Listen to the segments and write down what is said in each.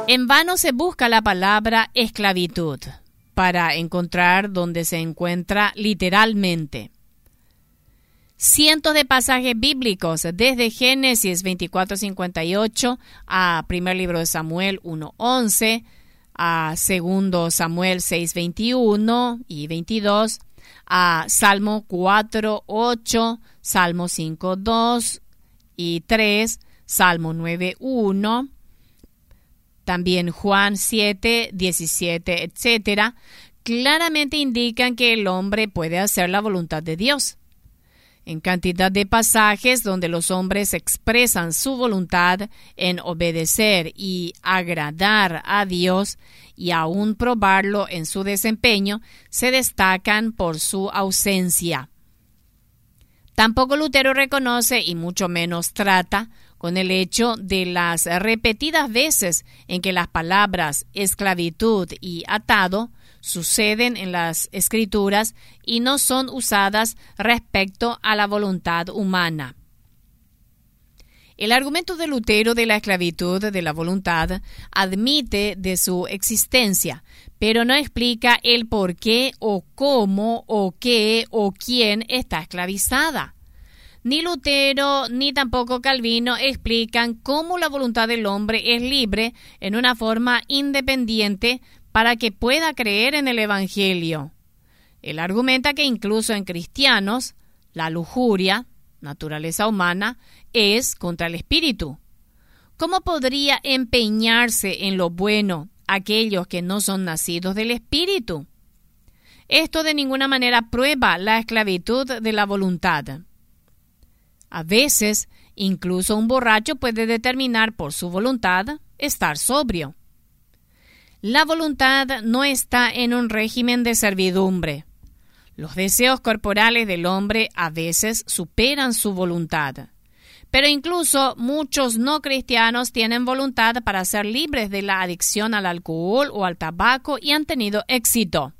En vano se busca la palabra esclavitud para encontrar donde se encuentra literalmente. Cientos de pasajes bíblicos, desde Génesis 24:58 a primer libro de Samuel 1:11, a segundo Samuel 6:21 y 22, a Salmo 4:8, Salmo 5:2 y 3, Salmo 9:1, también Juan 7:17, etc., claramente indican que el hombre puede hacer la voluntad de Dios. En cantidad de pasajes donde los hombres expresan su voluntad en obedecer y agradar a Dios y aún probarlo en su desempeño, se destacan por su ausencia. Tampoco Lutero reconoce y mucho menos trata con el hecho de las repetidas veces en que las palabras esclavitud y atado suceden en las Escrituras y no son usadas respecto a la voluntad humana. El argumento de Lutero de la esclavitud de la voluntad admite de su existencia, pero no explica el por qué o cómo o qué o quién está esclavizada. Ni Lutero ni tampoco Calvino explican cómo la voluntad del hombre es libre en una forma independiente para que pueda creer en el Evangelio. Él argumenta que incluso en cristianos, la lujuria, naturaleza humana, es contra el espíritu. ¿Cómo podría empeñarse en lo bueno aquellos que no son nacidos del espíritu? Esto de ninguna manera prueba la esclavitud de la voluntad. A veces, incluso un borracho puede determinar por su voluntad estar sobrio. La voluntad no está en un régimen de servidumbre. Los deseos corporales del hombre a veces superan su voluntad. Pero incluso muchos no cristianos tienen voluntad para ser libres de la adicción al alcohol o al tabaco y han tenido éxito.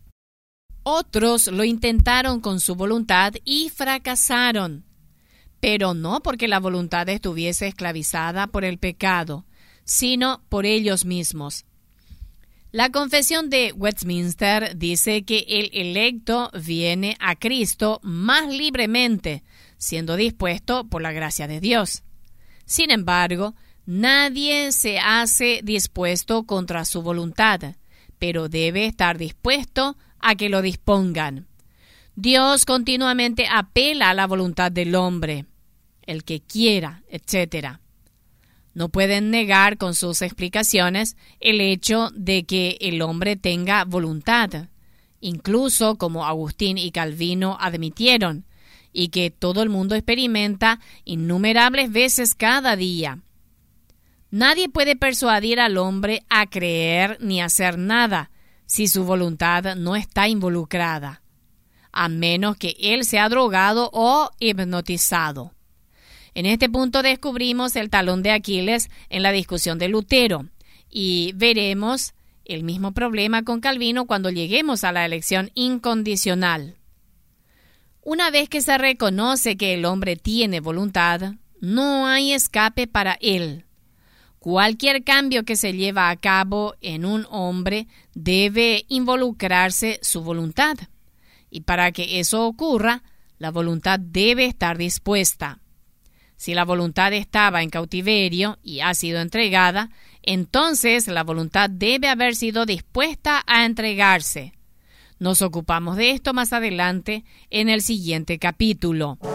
Otros lo intentaron con su voluntad y fracasaron. Pero no porque la voluntad estuviese esclavizada por el pecado, sino por ellos mismos. La Confesión de Westminster dice que el electo viene a Cristo más libremente, siendo dispuesto por la gracia de Dios. Sin embargo, nadie se hace dispuesto contra su voluntad, pero debe estar dispuesto a que lo dispongan. Dios continuamente apela a la voluntad del hombre, el que quiera, etc. No pueden negar con sus explicaciones el hecho de que el hombre tenga voluntad, incluso como Agustín y Calvino admitieron, y que todo el mundo experimenta innumerables veces cada día. Nadie puede persuadir al hombre a creer ni hacer nada si su voluntad no está involucrada, a menos que él sea drogado o hipnotizado. En este punto descubrimos el talón de Aquiles en la discusión de Lutero y veremos el mismo problema con Calvino cuando lleguemos a la elección incondicional. Una vez que se reconoce que el hombre tiene voluntad, no hay escape para él. Cualquier cambio que se lleva a cabo en un hombre debe involucrarse su voluntad. Y para que eso ocurra, la voluntad debe estar dispuesta. Si la voluntad estaba en cautiverio y ha sido entregada, entonces la voluntad debe haber sido dispuesta a entregarse. Nos ocupamos de esto más adelante en el siguiente capítulo.